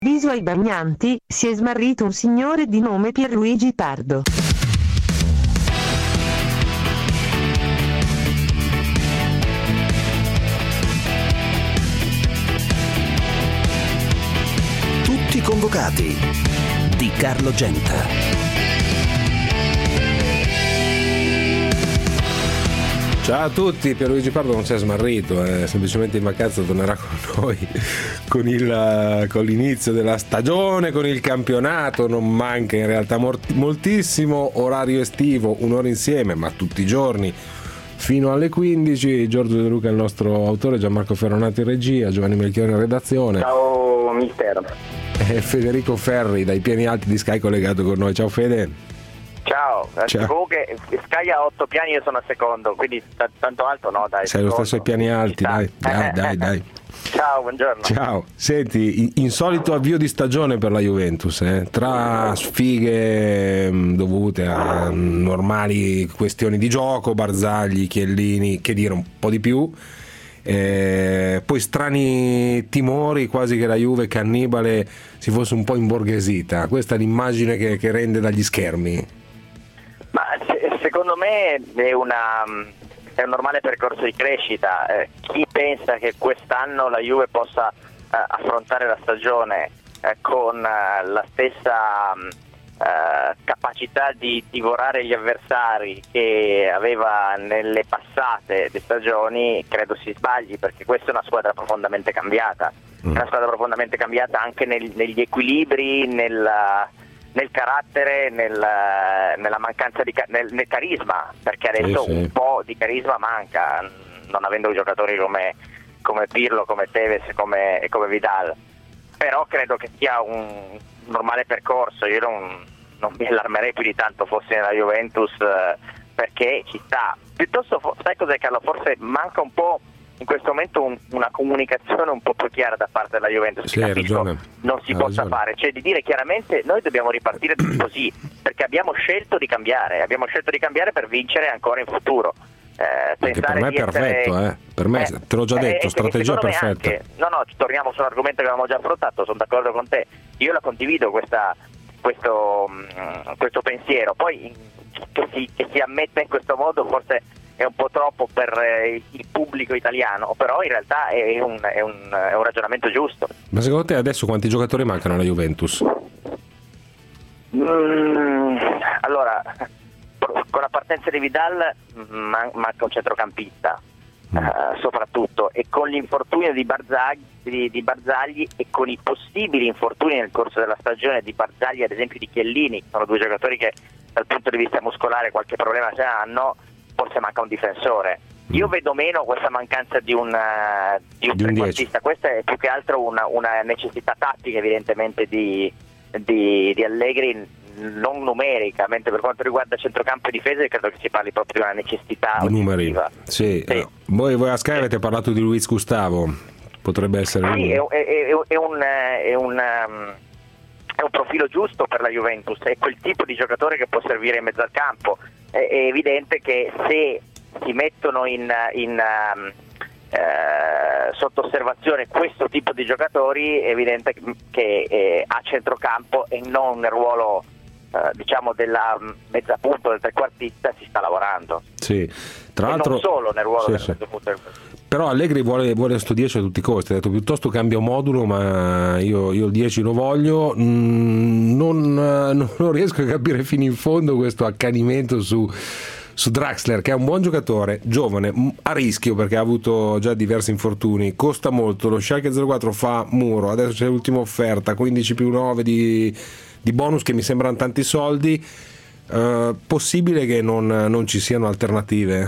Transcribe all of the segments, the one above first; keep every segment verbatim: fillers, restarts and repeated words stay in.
Viso ai bagnanti, si è smarrito un signore di nome Pierluigi Pardo. Tutti convocati di Carlo Genta. Ciao a tutti, Pierluigi Pardo non si è smarrito, è semplicemente in vacanza, tornerà con noi con, il, con l'inizio della stagione, con il campionato. Non manca in realtà moltissimo orario estivo, un'ora insieme, ma tutti i giorni fino alle quindici. Giorgio De Luca è il nostro autore, Gianmarco Ferronato in regia, Giovanni Melchiori in redazione. Ciao mister. E Federico Ferri dai piani alti di Sky collegato con noi. Ciao Fede. Ciao, Ciao. Comunque Sky ha otto piani, io sono al secondo, quindi t- tanto alto no, dai. Sei lo stesso ai piani alti, dai, dai, dai, dai. Ciao, buongiorno. Ciao, senti, insolito avvio di stagione per la Juventus, eh? Tra sfighe mh, dovute a mh, normali questioni di gioco, Barzagli, Chiellini, che dire un po' di più, eh, poi strani timori quasi che la Juve cannibale si fosse un po' imborghesita. Questa è l'immagine che, che rende dagli schermi. Ma se, secondo me è, una, è un normale percorso di crescita. Eh, chi pensa che quest'anno la Juve possa eh, affrontare la stagione eh, con eh, la stessa eh, capacità di divorare gli avversari che aveva nelle passate le stagioni, credo si sbagli, perché questa è una squadra profondamente cambiata. È una squadra profondamente cambiata anche nel, negli equilibri, nella nel carattere, nel, nella mancanza di nel, nel carisma, perché adesso sì, sì. un po' di carisma manca, non avendo giocatori come, come Pirlo, come Tevez e come, come Vidal. Però credo che sia un normale percorso. Io non, non mi allarmerei più di tanto fossi nella Juventus, eh, perché ci sta. Piuttosto, sai cos'è Carlo? Forse manca un po' in questo momento un, una comunicazione un po' più chiara da parte della Juventus, sì, che capisco non si hai possa ragione. fare, cioè di dire chiaramente noi dobbiamo ripartire così, perché abbiamo scelto di cambiare, abbiamo scelto di cambiare per vincere ancora in futuro. Eh, Anche per me è perfetto, essere... eh. per me eh, te l'ho già detto, eh, strategia perfetta. Anche, no, no, torniamo sull'argomento che avevamo già affrontato, sono d'accordo con te, io la condivido questa, questo, questo pensiero, poi che si, che si ammetta in questo modo forse è un po' troppo per eh, il pubblico italiano, però in realtà è un, è, un, è un ragionamento giusto. Ma secondo te adesso quanti giocatori mancano alla Juventus? Mm, allora, con la partenza di Vidal man- manca un centrocampista, mm. uh, soprattutto, e con l'infortunio di Barzagli, di, di Barzagli e con i possibili infortuni nel corso della stagione di Barzagli, ad esempio di Chiellini, sono due giocatori che dal punto di vista muscolare qualche problema ce l'hanno, forse manca un difensore. Io vedo meno questa mancanza di un, uh, di un, di un trequartista, questa è più che altro una, una necessità tattica evidentemente di, di, di Allegri, non numerica, mentre per quanto riguarda centrocampo e difesa credo che si parli proprio di una necessità di numeri. Sì. Sì. Voi, voi a Sky avete parlato di Luis Gustavo, potrebbe essere sì, uno. È, è, è, un, è, un, è un profilo giusto per la Juventus, è quel tipo di giocatore che può servire in mezzo al campo. È evidente che se si mettono in, in um, eh, sotto osservazione questo tipo di giocatori, è evidente che eh, a centrocampo e non nel ruolo eh, diciamo della mezza punta, del trequartista, si sta lavorando. Sì, tra e l'altro non solo nel ruolo sì, del sì. mezza punta. Però Allegri vuole, vuole sto dieci a tutti i costi, ha detto piuttosto cambio modulo, ma io, io il dieci lo voglio. Mm, non, non riesco a capire fino in fondo questo accanimento su, su Draxler, che è un buon giocatore, giovane, a rischio perché ha avuto già diversi infortuni, costa molto, lo Schalke zero quattro fa muro, adesso c'è l'ultima offerta, quindici più nove di, di bonus che mi sembrano tanti soldi. Uh, possibile che non, non ci siano alternative?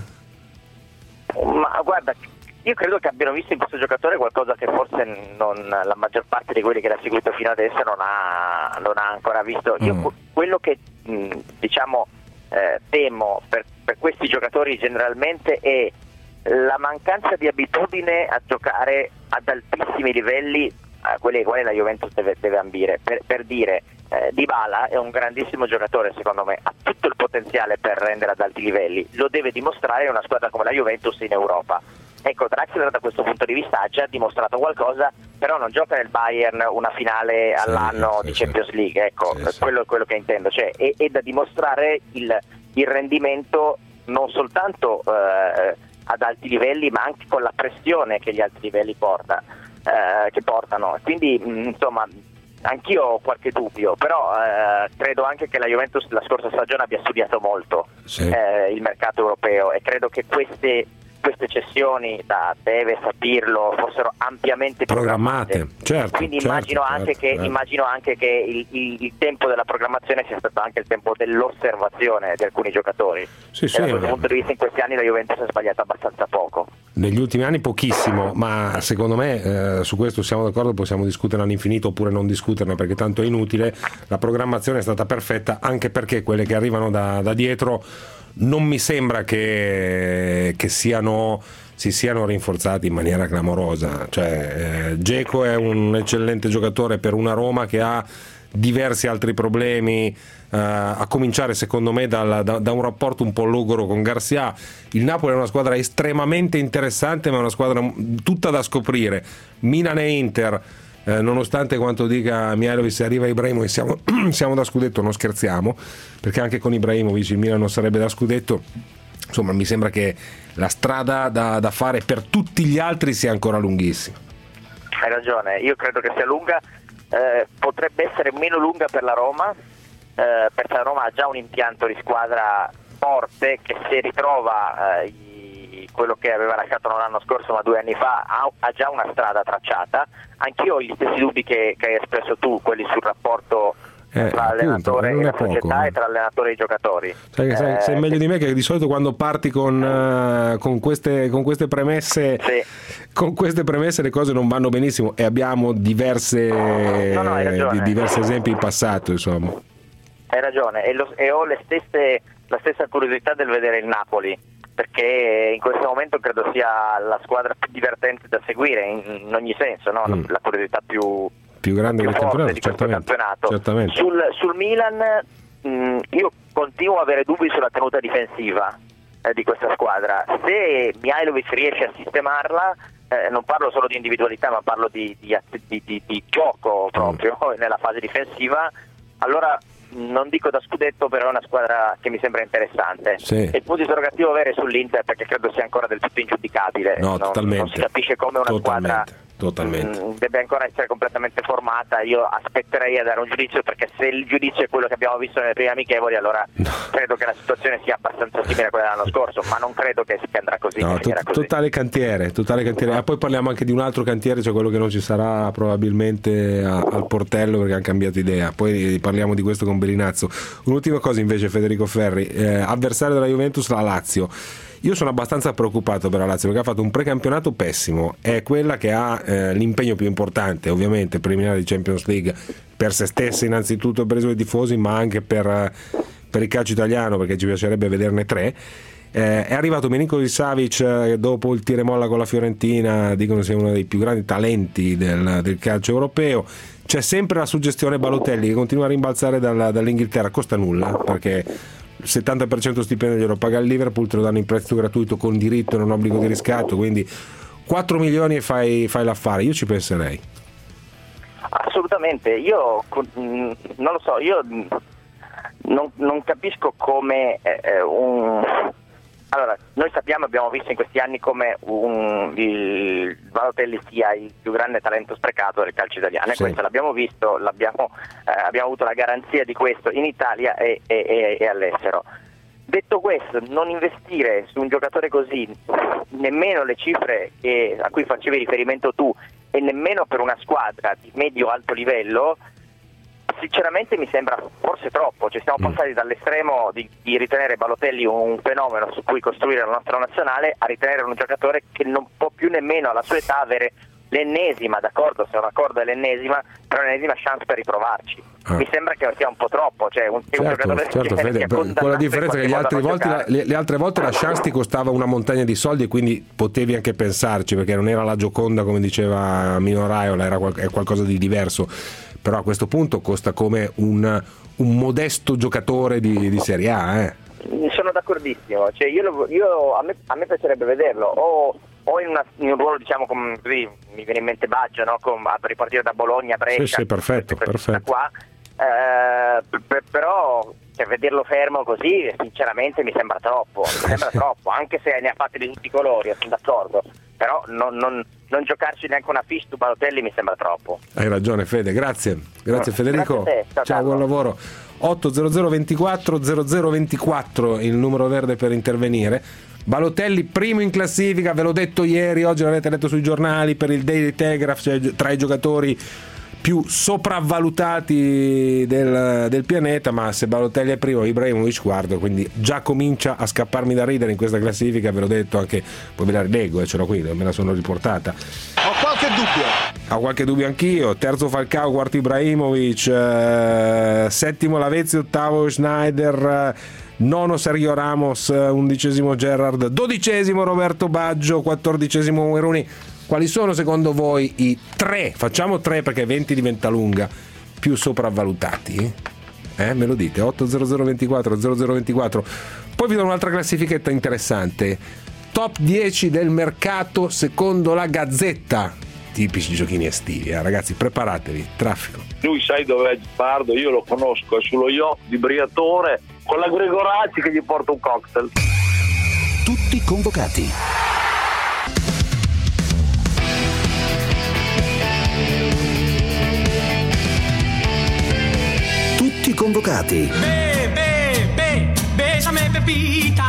Ma guarda, io credo che abbiano visto in questo giocatore qualcosa che forse non, la maggior parte di quelli che l'ha seguito fino adesso non ha, non ha ancora visto. Io mm. quello che mh, diciamo eh, temo per, per questi giocatori generalmente è la mancanza di abitudine a giocare ad altissimi livelli, a quelli ai quali la Juventus deve, deve ambire. Per, per dire, eh, Dybala è un grandissimo giocatore, secondo me, ha tutto il potenziale per rendere ad alti livelli, lo deve dimostrare in una squadra come la Juventus in Europa. Ecco, Draxler da questo punto di vista ha già dimostrato qualcosa però non gioca nel Bayern una finale all'anno sì, di sì, Champions League, ecco, sì, quello è quello che intendo, cioè è, è da dimostrare il, il rendimento non soltanto eh, ad alti livelli, ma anche con la pressione che gli alti livelli porta, eh, che portano. Quindi mh, insomma anch'io ho qualche dubbio, però eh, credo anche che la Juventus la scorsa stagione abbia studiato molto sì. eh, il mercato europeo, e credo che queste queste cessioni da Tevez a Pirlo fossero ampiamente programmate, programmate. Certo, quindi certo, immagino, certo, anche che, certo. immagino anche che il, il, il tempo della programmazione sia stato anche il tempo dell'osservazione di alcuni giocatori. Sì, e sì, da questo punto di vista in questi anni la Juventus ha sbagliato abbastanza poco. Negli ultimi anni pochissimo, ma secondo me eh, su questo siamo d'accordo, possiamo discutere all'infinito oppure non discuterne perché tanto è inutile. La programmazione è stata perfetta, anche perché quelle che arrivano da, da dietro non mi sembra che, che siano si siano rinforzati in maniera clamorosa. Cioè, eh, Dzeko è un eccellente giocatore per una Roma che ha diversi altri problemi, eh, a cominciare secondo me dal, da, da un rapporto un po' logoro con Garcia. Il Napoli è una squadra estremamente interessante, ma è una squadra tutta da scoprire. Milan e Inter, Eh, nonostante quanto dica Mihajlovic, se arriva Ibrahimovic siamo, siamo da scudetto, non scherziamo, perché anche con Ibrahimovic il Milan non sarebbe da scudetto. Insomma, mi sembra che la strada da, da fare per tutti gli altri sia ancora lunghissima. Hai ragione, io credo che sia lunga, eh, potrebbe essere meno lunga per la Roma, eh, perché la Roma ha già un impianto di squadra forte che se ritrova eh, quello che aveva lasciato non l'anno scorso ma due anni fa, ha, ha già una strada tracciata. Anch'io ho gli stessi dubbi che, che hai espresso tu, quelli sul rapporto eh, tra l'allenatore e la poco, società eh. e tra l'allenatore e i giocatori. Sai, eh, sai, sai meglio di me che di solito quando parti con, uh, con, queste, con queste premesse sì. con queste premesse le cose non vanno benissimo, e abbiamo diverse, no, no, di, diversi esempi in passato, insomma. Hai ragione, e, lo, e ho le stesse, la stessa curiosità del vedere il Napoli, perché in questo momento credo sia la squadra più divertente da seguire in, in ogni senso, no? mm. la curiosità più, più grande più del campionato, forte di questo certamente, campionato. certamente. Sul, sul Milan mh, io continuo a avere dubbi sulla tenuta difensiva eh, di questa squadra. Se Mihajlovic riesce a sistemarla, eh, non parlo solo di individualità ma parlo di, di, di, di, di gioco proprio mm. nella fase difensiva, allora non dico da scudetto, però è una squadra che mi sembra interessante. Sì. E il punto interrogativo vero è sull'Inter, perché credo sia ancora del tutto ingiudicabile. No, non, totalmente. non si capisce come una totalmente. squadra Totalmente. mh, deve ancora essere completamente formata. Io aspetterei a dare un giudizio, perché se il giudizio è quello che abbiamo visto nelle prime amichevoli, allora no. credo che la situazione sia abbastanza simile a quella dell'anno scorso, ma non credo che andrà così. No, to- così. Totale cantiere, totale cantiere. Ah, poi parliamo anche di un altro cantiere, cioè quello che non ci sarà probabilmente a- al portello perché hanno cambiato idea. Poi parliamo di questo con Bellinazzo. Un'ultima cosa invece, Federico Ferri, eh, avversario della Juventus, la Lazio. Io sono abbastanza preoccupato per la Lazio perché ha fatto un precampionato pessimo, è quella che ha eh, l'impegno più importante, ovviamente preliminare di Champions League, per se stessa innanzitutto, per i suoi tifosi, ma anche per, per il calcio italiano, perché ci piacerebbe vederne tre. Eh, è arrivato Milinkovic Savic eh, dopo il tira e molla con la Fiorentina, dicono sia uno dei più grandi talenti del, del calcio europeo. C'è sempre la suggestione Balotelli che continua a rimbalzare dalla, dall'Inghilterra, costa nulla perché il settanta per cento stipendio glielo paga il Liverpool, te lo danno in prestito gratuito con diritto e non obbligo di riscatto, quindi quattro milioni e fai, fai l'affare. Io ci penserei. Assolutamente, io non lo so, io non, non capisco come eh, un... Allora, noi sappiamo, abbiamo visto in questi anni come un, il Balotelli sia il più grande talento sprecato del calcio italiano, e sì. questo l'abbiamo visto, l'abbiamo, eh, abbiamo avuto la garanzia di questo in Italia e, e, e all'estero. Detto questo, non investire su un giocatore così, nemmeno le cifre che, a cui facevi riferimento tu, e nemmeno per una squadra di medio-alto livello, sinceramente mi sembra forse troppo. Cioè, siamo passati dall'estremo di, di ritenere Balotelli un fenomeno su cui costruire la nostra nazionale a ritenere un giocatore che non può più nemmeno alla sua età avere l'ennesima, d'accordo, sono d'accordo, è l'ennesima, però l'ennesima chance per riprovarci. Ah. Mi sembra che sia un po' troppo, cioè un, certo, un giocatore certo, che, Fede, che con la differenza che gli altri volte la, le, le altre volte la chance ti costava una montagna di soldi e quindi potevi anche pensarci, perché non era la Gioconda come diceva Mino Raiola, era qual- è qualcosa di diverso. Però a questo punto costa come un, un modesto giocatore di, di Serie A. Eh. Sono d'accordissimo, cioè io, lo, io a, me, a me piacerebbe vederlo o o in, una, in un ruolo, diciamo, come così, mi viene in mente Baggio, no? Con, a ripartire da Bologna a Brescia. Sì, sì, perfetto, perfetto. Qua. Eh, p- però cioè, vederlo fermo così sinceramente mi sembra troppo, mi sembra troppo, anche se ne ha fatti di tutti i colori, sono d'accordo, però non, non, non giocarci neanche una fish su Balotelli mi sembra troppo. Hai ragione Fede, grazie, grazie no, Federico, grazie ciao, ciao, buon lavoro. Otto zero zero ventiquattro zero zero ventiquattro il numero verde per intervenire. Balotelli primo in classifica, ve l'ho detto ieri, oggi l'avete letto sui giornali, per il Daily Telegraph, cioè tra i giocatori più sopravvalutati del, del pianeta, ma se Balotelli è primo, Ibrahimovic quarto, quindi già comincia a scapparmi da ridere in questa classifica, ve l'ho detto anche, poi ve la rileggo, eh, ce l'ho qui, me la sono riportata. Ho qualche dubbio. Ho qualche dubbio anch'io, terzo Falcao, quarto Ibrahimovic, eh, settimo Lavezzi, ottavo Schneider, eh, nono Sergio Ramos, undicesimo Gerrard, dodicesimo Roberto Baggio, quattordicesimo Weruni. Quali sono secondo voi i tre, facciamo tre perché venti diventa lunga, più sopravvalutati? Eh, me lo dite, otto zero zero ventiquattro zero zero ventiquattro. Poi vi do un'altra classifichetta interessante. Top dieci del mercato secondo la Gazzetta. Tipici giochini estivi, eh? Ragazzi, preparatevi, traffico. Lui sai dov'è Pardo, io lo conosco, è sullo yacht di Briatore con la Gregorazzi che gli porta un cocktail. Tutti convocati. Tutti convocati. Be, be, be, besame Pepita.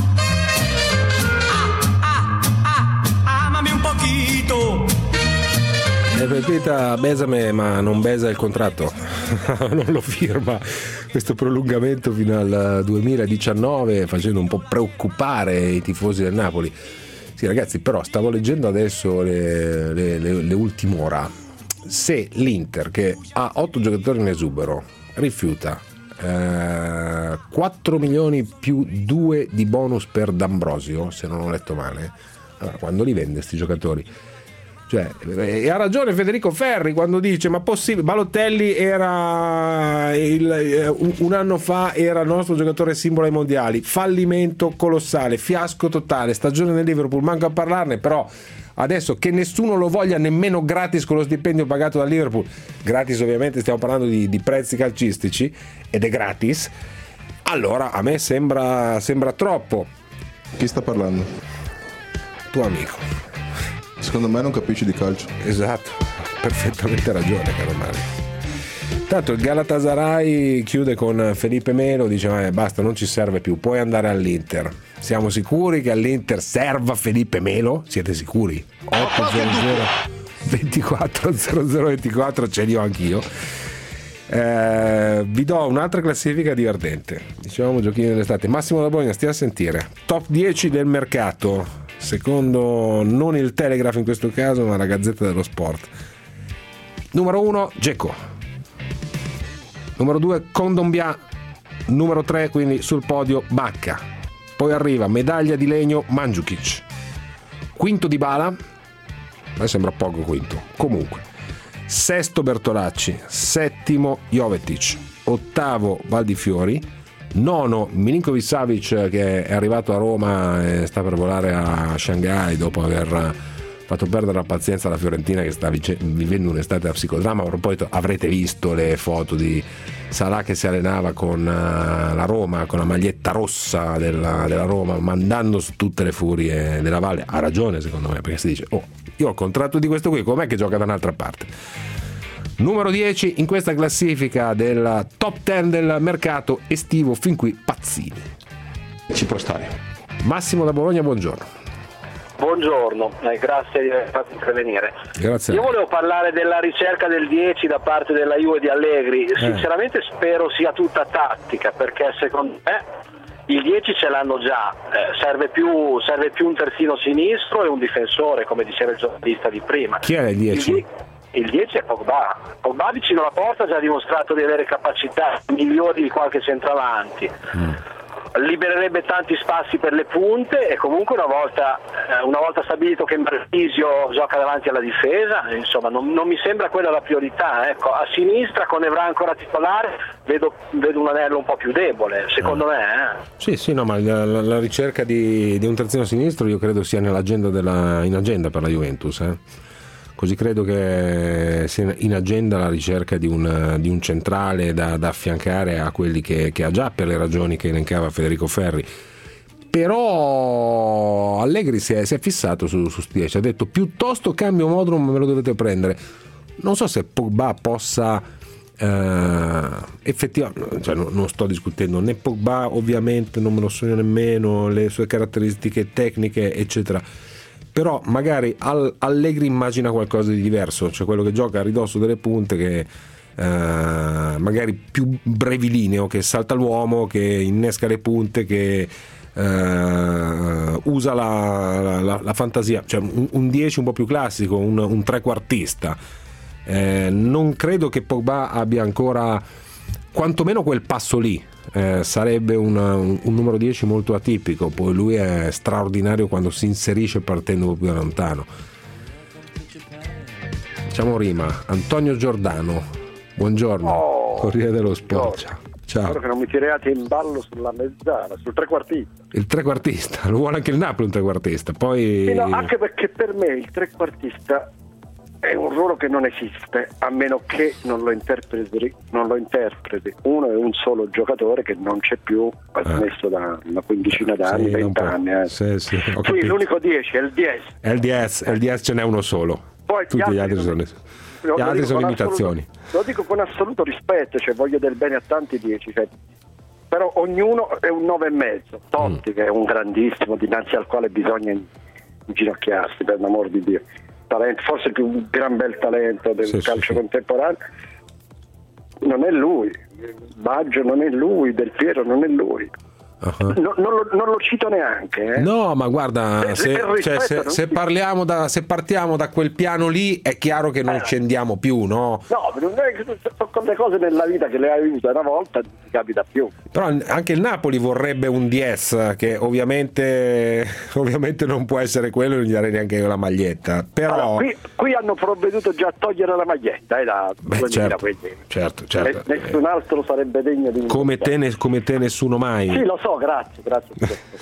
Ah, ah, ah, amami un poquito. E Pepita besame, ma non besa il contratto. Non lo firma questo prolungamento fino al duemiladiciannove, facendo un po' preoccupare i tifosi del Napoli. Sì ragazzi, però stavo leggendo adesso le, le, le, le ultime ore. Se l'Inter, che ha otto giocatori in esubero, rifiuta eh, quattro milioni più due di bonus per D'Ambrosio, se non ho letto male, allora quando li vende sti giocatori? Cioè, e ha ragione Federico Ferri quando dice ma possibile, Balotelli era il, un anno fa era il nostro giocatore simbolo ai mondiali, fallimento colossale, fiasco totale, stagione nel Liverpool, manco a parlarne, però adesso che nessuno lo voglia nemmeno gratis con lo stipendio pagato dal Liverpool, gratis ovviamente stiamo parlando di, di prezzi calcistici ed è gratis, allora a me sembra, sembra troppo. Chi sta parlando? Tuo amico. Secondo me non capisci di calcio. Esatto, perfettamente ragione caro Mario. Tanto il Galatasaray chiude con Felipe Melo, dice eh, basta, non ci serve più, puoi andare all'Inter. Siamo sicuri che all'Inter serva Felipe Melo? Siete sicuri? otto zero zero ventiquattro zero zero ventiquattro ce li ho anch'io. Eh, vi do un'altra classifica divertente, dicevamo giochini dell'estate. Massimo da Bologna, stia a sentire, top dieci del mercato secondo non il Telegraph in questo caso ma la Gazzetta dello Sport. Numero uno Dzeko, numero due Kondogbia, numero tre quindi sul podio Bacca, poi arriva medaglia di legno Mandžukić, quinto Dybala, a me sembra poco quinto, comunque sesto Bertolacci, settimo Jovetic, ottavo Valdifiori, nono Milinković-Savić che è arrivato a Roma e sta per volare a Shanghai dopo aver fatto perdere la pazienza alla Fiorentina che sta vice- vivendo un'estate da psicodramma. A proposito, avrete visto le foto di Salah che si allenava con uh, la Roma, con la maglietta rossa della, della Roma, mandando su tutte le furie della Valle. Ha ragione secondo me, perché si dice oh, io ho il contratto di questo qui, com'è che gioca da un'altra parte? Numero dieci in questa classifica del top dieci del mercato estivo fin qui Pazzini. Ci può stare. Massimo da Bologna, buongiorno. Buongiorno, eh, grazie di aver fatto intervenire. Grazie. Io volevo parlare della ricerca del dieci da parte della Juve di Allegri. Eh. Sinceramente spero sia tutta tattica, perché secondo me il dieci ce l'hanno già, eh, serve più serve più un terzino sinistro e un difensore, come diceva il giornalista di prima. Chi è il dieci? Il, il dieci è Pogba. Pogba vicino alla porta ha già dimostrato di avere capacità migliori di qualche centravanti. Mm. libererebbe tanti spazi per le punte e comunque una volta, eh, una volta stabilito che Marchisio gioca davanti alla difesa, insomma non, non mi sembra quella la priorità. Ecco, a sinistra con Evra ancora titolare vedo, vedo un anello un po' più debole, secondo eh. me. Eh. Sì, sì, no, ma la, la, la ricerca di, di un terzino sinistro io credo sia nell'agenda della, in agenda per la Juventus. Eh. Così credo che sia in agenda la ricerca di un, di un centrale da, da affiancare a quelli che, che ha già, per le ragioni che elencava Federico Ferri. Però Allegri si è, si è fissato su, su dieci, ha detto piuttosto cambio modulo ma me lo dovete prendere. Non so se Pogba possa eh, effettivamente, cioè non, non sto discutendo né Pogba, ovviamente non me lo sogno nemmeno, le sue caratteristiche tecniche eccetera, però magari Allegri immagina qualcosa di diverso, cioè quello che gioca a ridosso delle punte, che eh, magari più brevilineo, che salta l'uomo, che innesca le punte, che eh, usa la, la, la fantasia, cioè un dieci un po' più classico, un, un trequartista. Eh, non credo che Pogba abbia ancora quantomeno quel passo lì. Eh, sarebbe un, un, un numero dieci molto atipico, poi lui è straordinario quando si inserisce partendo più da lontano. Diciamo rima. Antonio Giordano, buongiorno. Oh, Corriere dello Sport. Ciao. Ciao. Spero che non mi tirate in ballo sulla mezzana, sul trequartista. Il trequartista, lo vuole anche il Napoli un trequartista. Poi sì, no, anche perché per me il trequartista è un ruolo che non esiste, a meno che non lo interpreti, non lo interpreti uno e un solo giocatore che non c'è più, ha smesso da una quindicina d'anni, sì, vent'anni. Eh. Sì, sì, ho sì, l'unico dieci è il dieci. È il dieci, è il dieci, ce n'è uno solo. Poi tutti gli altri, gli altri sono, gli altri sono imitazioni. Assoluto, lo dico con assoluto rispetto, cioè voglio del bene a tanti dieci, cioè, però ognuno è un nove e mezzo. Totti, mm. che è un grandissimo, dinanzi al quale bisogna inginocchiarsi, per l'amor di Dio. Talento, forse il più gran bel talento del sì, calcio sì, contemporaneo, non è lui. Baggio non è lui, Del Piero non è lui. Uh-huh. No, non, lo, non lo cito neanche. Eh. No, ma guarda, se, se, cioè, se, se parliamo da, se partiamo da quel piano lì, è chiaro che non eh. ci andiamo più, no? No, non è che sono quelle cose nella vita che le hai avute una volta, non ti capita più. Però anche il Napoli vorrebbe un dieci, che ovviamente ovviamente non può essere quello, non gli darei neanche io la maglietta. Però allora, qui, qui hanno provveduto già a togliere la maglietta, eh, da Beh, certo, certo, certo. Nessun altro sarebbe degno di come te, ne, come te nessuno mai. Sì, lo so. Grazie, grazie.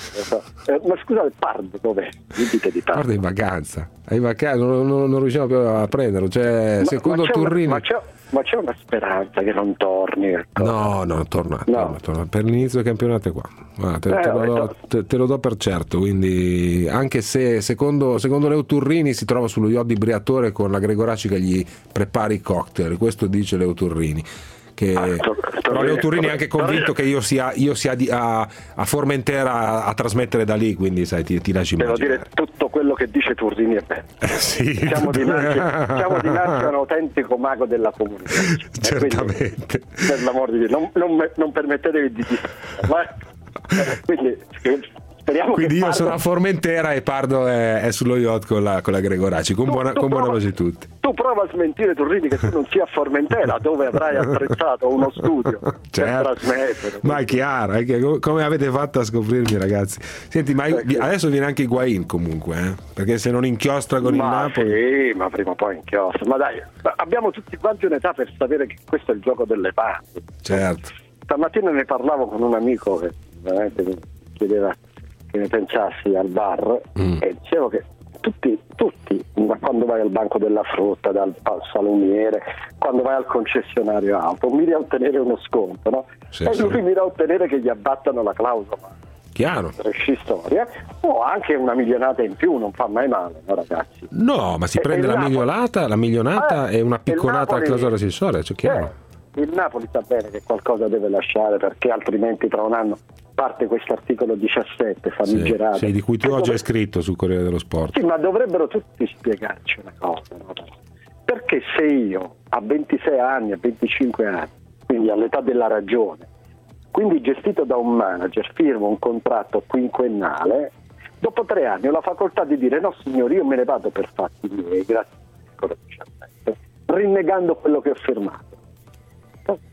eh, ma scusate, Pardo dov'è? Mi dite di Pardo. Pardo è in vacanza, è in vacanza, non, non, non riusciamo più a prenderlo. Cioè, ma, secondo ma c'è Turrini. Una, ma, c'è, ma c'è una speranza che non torni? Ecco. No, no, torna, no. torna, torna. Per l'inizio del campionato è qua. Guarda, te, eh, te, lo do, te, te lo do per certo. Quindi, anche se secondo, secondo Leo Turrini si trova sullo yacht di Briatore con la Gregoraci che gli prepara i cocktail. Questo dice Leo Turrini. Che ah, to- però Leo Turrini è anche convinto che io sia, io sia di, a, a Formentera a, a trasmettere da lì, quindi sai, ti, ti lasci immaginare. Devo dire, tutto quello che dice Turrini è bello. Eh, sì, siamo, dinanzi, siamo dinanzi a un autentico mago della comunicazione. Certamente. Quindi, per l'amor di Dio, non, non, non permettetevi di dire. Ma, quindi, speriamo quindi che io Pardo... sono a Formentera e Pardo è, è sullo yacht con la, con la Gregoraci, con tu, buona, tu con buona prova, pace tutti. Tu prova a smentire Turrini che tu non sia a Formentera, dove avrai attrezzato uno studio certo. per trasmettere. Ma è chiaro, è che, come avete fatto a scoprirmi, ragazzi? Senti, ma ecco. Adesso viene anche Higuaín comunque, eh? Perché se non inchiostra con ma il Napoli. Sì, ma prima o poi inchiostra. Ma dai, abbiamo tutti quanti un'età per sapere che questo è il gioco delle parti. Certo. Stamattina ne parlavo con un amico che veramente mi chiedeva che ne pensassi al bar mm. e dicevo che tutti, tutti, quando vai al banco della frutta, dal salumiere, quando vai al concessionario auto, miri a ottenere uno sconto, no? Sì, e lui sì. mira a ottenere che gli abbattano la clausola. Chiaro. Storia, o anche una milionata in più, non fa mai male, no ragazzi? No, ma si e prende la Napoli... milionata, la milionata eh, e una picconata alla clausola accessoria, cioè chiaro. Eh, il Napoli sa bene che qualcosa deve lasciare, perché altrimenti tra un anno parte questo articolo diciassette famigerato, sì, sì, di cui tu oggi hai scritto sul Corriere dello Sport. Sì, ma dovrebbero tutti spiegarci una cosa, no? Perché se io a ventisei anni, a venticinque anni, quindi all'età della ragione, quindi gestito da un manager, firmo un contratto quinquennale, dopo tre anni ho la facoltà di dire no signori, io me ne vado per fatti miei, grazie all'articolo diciassette, rinnegando quello che ho firmato.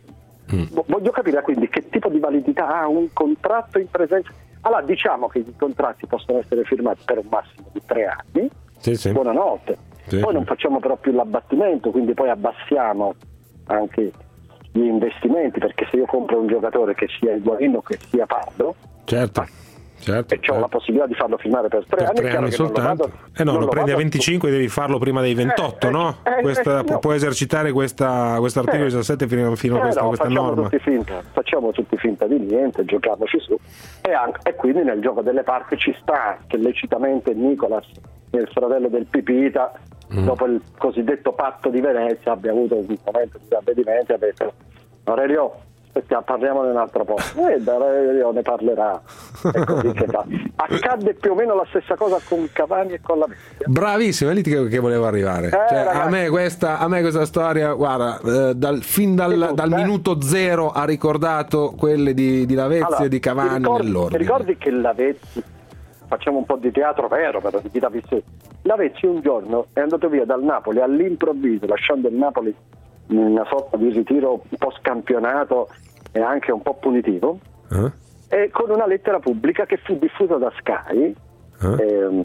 Mm. Voglio capire quindi che tipo di validità ha un contratto in presenza. Allora diciamo che i contratti possono essere firmati per un massimo di tre anni. Sì, sì. Buonanotte. Sì, poi sì. non facciamo però più l'abbattimento, quindi poi abbassiamo anche gli investimenti, perché se io compro un giocatore che sia Higuaín o che sia Pardo, certo, certo, e ho certo. la possibilità di farlo firmare per tre per anni, tre anni soltanto, vado, eh no, lo, lo prendi a vado... venticinque, devi farlo prima dei ventotto, eh, no? Eh, questa, eh, pu- no. Puoi esercitare questa articolo eh, diciassette fino, fino eh, a questa, no, questa facciamo norma. tutti finta, facciamo tutti finta di niente, giochiamoci su, e, anche, e quindi nel gioco delle parti ci sta che lecitamente Nicolas, il fratello del Pipita, mm. dopo il cosiddetto patto di Venezia, abbia avuto un momento di ravvedimento e ha detto: Aurelio, aspetta, parliamone un altro po', e Aurelio ne parlerà. È così che va. Accadde più o meno la stessa cosa con Cavani e con la Venezia. Bravissimo, è lì che, che volevo arrivare. Eh, cioè, ragazzi, a, me questa, a me questa storia, guarda, eh, dal, fin dal, tutto, dal eh? minuto zero ha ricordato quelle di, di Lavezzi allora, e di Cavani ricordi, nell'ordine. ricordi che Lavezzi, facciamo un po' di teatro vero, però di chi l'ha visto, Lavezzi un giorno è andato via dal Napoli all'improvviso, lasciando il Napoli in una sorta di ritiro un po' scampionato e anche un po' punitivo, eh? e con una lettera pubblica che fu diffusa da Sky, eh? ehm,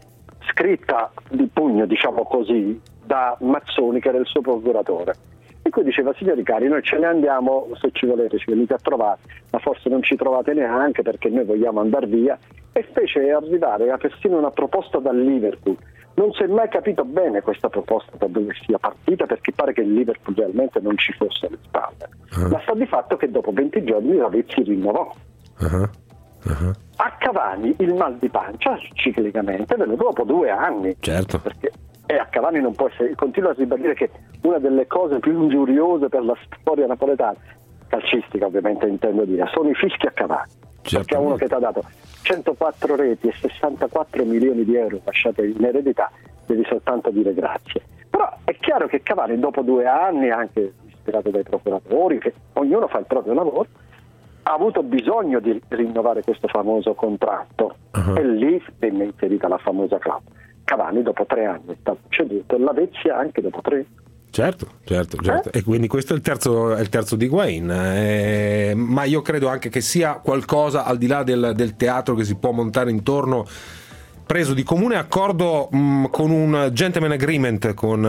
scritta di pugno, diciamo così, da Mazzoni, che era il suo procuratore, in cui diceva: signori cari, noi ce ne andiamo, se ci volete ci venite a trovare, ma forse non ci trovate neanche perché noi vogliamo andare via, e fece arrivare a persino una proposta dal Liverpool. Non si è mai capito bene questa proposta da dove sia partita, perché pare che il Liverpool realmente non ci fosse alle spalle, uh-huh. ma sta di fatto che dopo venti giorni Lavezzi rinnovò. Uh-huh. Uh-huh. A Cavani il mal di pancia ciclicamente è venuto dopo due anni. Certo. Perché, e a Cavani non può essere, continua a ribadire che una delle cose più ingiuriose per la storia napoletana, calcistica ovviamente intendo dire, sono i fischi a Cavani. Certo. Perché uno che ti ha dato centoquattro reti e sessantaquattro milioni di euro lasciate in eredità, devi soltanto dire grazie. Però è chiaro che Cavani dopo due anni, anche ispirato dai procuratori, che ognuno fa il proprio lavoro, ha avuto bisogno di rinnovare questo famoso contratto, uh-huh. e lì venne inserita la famosa clausola. Cavani dopo tre anni è stato ceduto, Lavezzi anche dopo tre. Certo, certo, certo. Eh? E quindi questo è il terzo, è il terzo di Higuaín, eh, ma io credo anche che sia qualcosa al di là del, del teatro che si può montare intorno, preso di comune accordo mh, con un gentleman agreement con,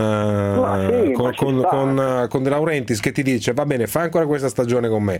uh, sì, con, con, con, uh, con De Laurentiis, che ti dice: va bene, fai ancora questa stagione con me,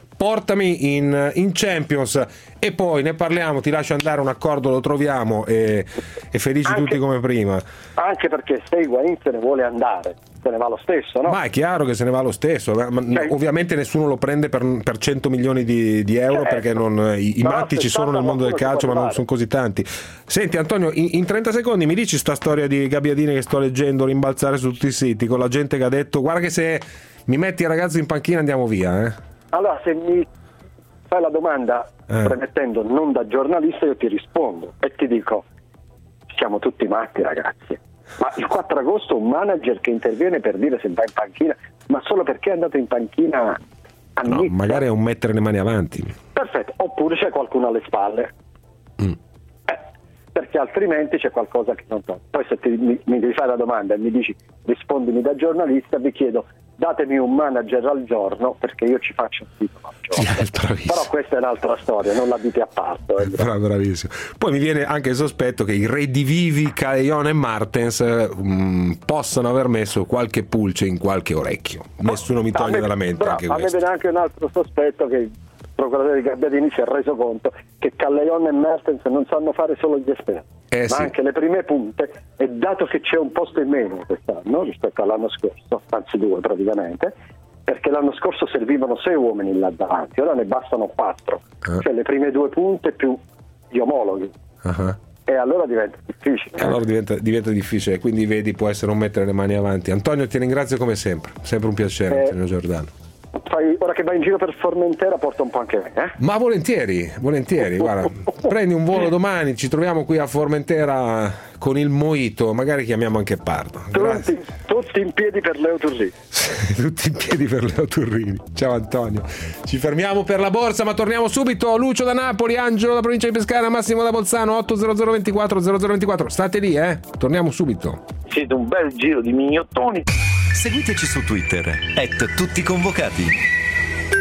portami in, in Champions e poi ne parliamo, ti lascio andare, un accordo lo troviamo e, e felici anche, tutti come prima. Anche perché se Higuaín se ne vuole andare, se ne va lo stesso, no? Ma è chiaro che se ne va lo stesso, ma cioè, ovviamente nessuno lo prende per, per cento milioni di, di euro, certo. perché non, i, i matti ci sono nel mondo del calcio, ma non sono così tanti. Senti Antonio, in, in trenta secondi mi dici sta storia di Gabbiadini che sto leggendo rimbalzare su tutti i siti, con la gente che ha detto: guarda che se mi metti il ragazzo in panchina andiamo via, eh? Allora, se mi fai la domanda eh. premettendo non da giornalista, io ti rispondo e ti dico: siamo tutti matti, ragazzi. Ma il quattro agosto un manager che interviene per dire se va in panchina, ma solo perché è andato in panchina a no, Nizza. Magari è un mettere le mani avanti. Perfetto, oppure c'è qualcuno alle spalle. Mm. Eh, perché altrimenti c'è qualcosa che non so. Poi se ti, mi, mi devi fare la domanda e mi dici rispondimi da giornalista, vi chiedo: datemi un manager al giorno perché io ci faccio un titolo al giorno. Sì, però questa è un'altra storia, non la dite a parto. Eh. Bra- bravissimo. Poi mi viene anche il sospetto che i redivivi Callejon e Martens mh, possano aver messo qualche pulce in qualche orecchio. Nessuno mi toglie me, dalla mente bravo, anche a questo. A me viene anche un altro sospetto, che il procuratore di Gabbiadini si è reso conto che Callejon e Martens non sanno fare solo gli esperti, eh, ma sì. anche le prime punte, e dato che c'è un posto in meno quest'anno rispetto all'anno scorso, anzi due praticamente, perché l'anno scorso servivano sei uomini là davanti, ora ne bastano quattro, uh-huh. cioè le prime due punte più gli omologhi, uh-huh. e allora diventa difficile. E eh? allora diventa, diventa difficile, quindi vedi, può essere un mettere le mani avanti. Antonio, ti ringrazio come sempre, sempre un piacere, eh, Antonio Giordano. Fai, ora che vai in giro per Formentera porta un po' anche me, eh? Ma volentieri, volentieri, guarda, prendi un volo domani, ci troviamo qui a Formentera con il mojito, magari chiamiamo anche Pardo. Tutti, tutti in piedi per Leo Turrini. Tutti in piedi per Leo Turrini. Ciao Antonio. Ci fermiamo per la borsa, ma torniamo subito. Lucio da Napoli, Angelo da provincia di Pescara, Massimo da Bolzano, otto zero zero ventiquattro zero zero ventiquattro. State lì, eh? Torniamo subito. Siete un bel giro di mignottoni. Seguiteci su Twitter at tutti convocati.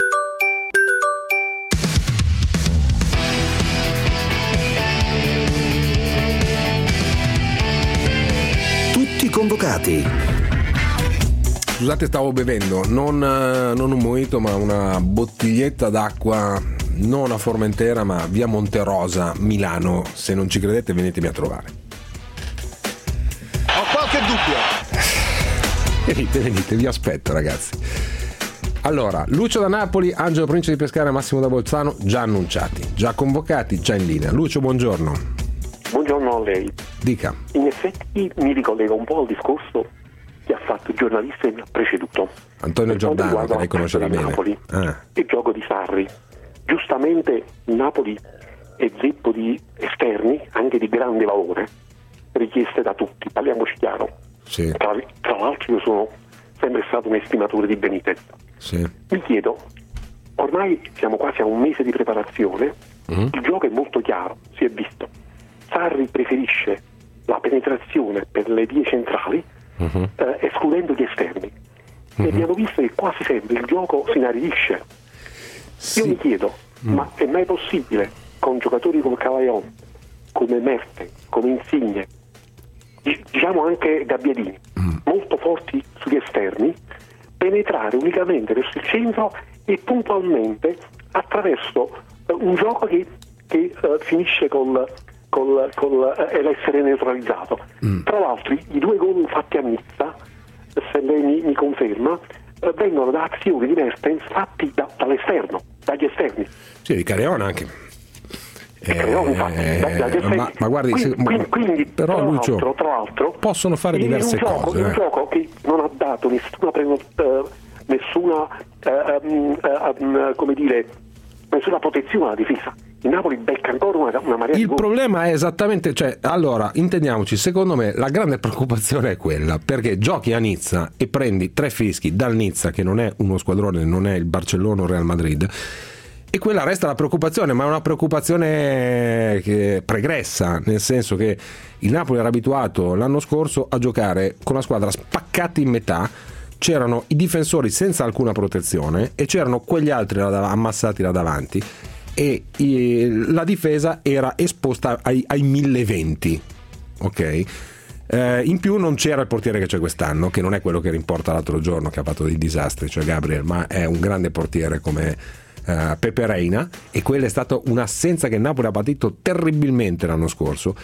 convocati. Scusate, stavo bevendo non, non un mojito ma una bottiglietta d'acqua, non a Formentera ma via Monterosa, Milano. Se non ci credete venitemi a trovare. Ho qualche dubbio. Venite, venite, vi aspetto ragazzi. Allora, Lucio da Napoli, Angelo provincia di Pescara, Massimo da Bolzano già annunciati, già convocati, già in linea. Lucio, buongiorno. Buongiorno a lei. Dica. In effetti mi ricollego un po' al discorso che ha fatto il giornalista che mi ha preceduto. Antonio Giordano, che lei conoscerà bene. Napoli, ah. Il gioco di Sarri. Giustamente il Napoli è zeppo di esterni, anche di grande valore, richieste da tutti, parliamoci chiaro. Sì. Tra, tra l'altro io sono sempre stato un estimatore di Benitez. Sì. Mi chiedo, ormai siamo quasi a un mese di preparazione, mm-hmm. il gioco è molto chiaro, si è visto. Sarri preferisce la penetrazione per le vie centrali, uh-huh. eh, escludendo gli esterni. Uh-huh. E abbiamo visto che quasi sempre il gioco si inaridisce. Sì. Io mi chiedo, mm. ma è mai possibile con giocatori come Cavaillon, come Mertens, come Insigne, diciamo anche Gabbiadini, mm. molto forti sugli esterni, penetrare unicamente verso il centro e puntualmente attraverso uh, un gioco che, che uh, finisce col Col, col uh, l'essere neutralizzato. Mm. Tra l'altro i due gol fatti a Nizza, se lei mi, mi conferma, uh, vengono da azioni di Mertens fatti da, dall'esterno, dagli esterni. Sì, di Cariona anche. Eh, Cariona, infatti, eh, da, dagli esterni. Ma, ma guardi, quindi, se, quindi, quindi però tra, Lucio, l'altro, tra l'altro possono fare diverse un gioco, cose. Un eh. gioco che non ha dato nessuna preno, uh, nessuna uh, um, uh, um, come dire nessuna protezione alla difesa. Il Napoli becca ancora una, una marea il di gol. problema è esattamente, cioè, allora, intendiamoci, secondo me la grande preoccupazione è quella, perché giochi a Nizza e prendi tre fischi dal Nizza, che non è uno squadrone, non è il Barcellona o Real Madrid, e quella resta la preoccupazione, ma è una preoccupazione che pregressa, nel senso che il Napoli era abituato l'anno scorso a giocare con la squadra spaccata in metà. C'erano i difensori senza alcuna protezione e c'erano quegli altri là, ammassati là davanti, e i, la difesa era esposta ai, ai mille venti, ok? Eh, in più non c'era il portiere che c'è quest'anno, che non è quello che rimporta l'altro giorno, che ha fatto dei disastri, cioè Gabriel, ma è un grande portiere come eh, Pepe Reina, e quella è stata un'assenza che il Napoli ha patito terribilmente l'anno scorso.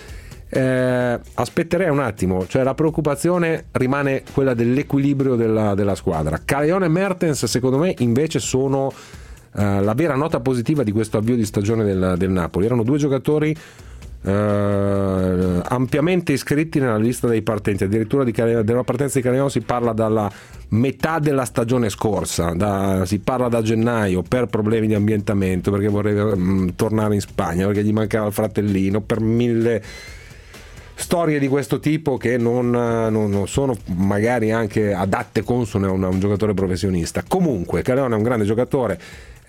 Eh, aspetterei un attimo, cioè la preoccupazione rimane quella dell'equilibrio della, della squadra. Carione e Mertens secondo me invece sono Uh, la vera nota positiva di questo avvio di stagione del, del Napoli. Erano due giocatori uh, ampiamente iscritti nella lista dei partenti, addirittura di, della partenza di Carione si parla dalla metà della stagione scorsa, da, si parla da gennaio, per problemi di ambientamento, perché vorrebbe um, tornare in Spagna, perché gli mancava il fratellino, per mille storie di questo tipo che non, non, non sono magari anche adatte, consone a un, a un giocatore professionista. Comunque Carione è un grande giocatore,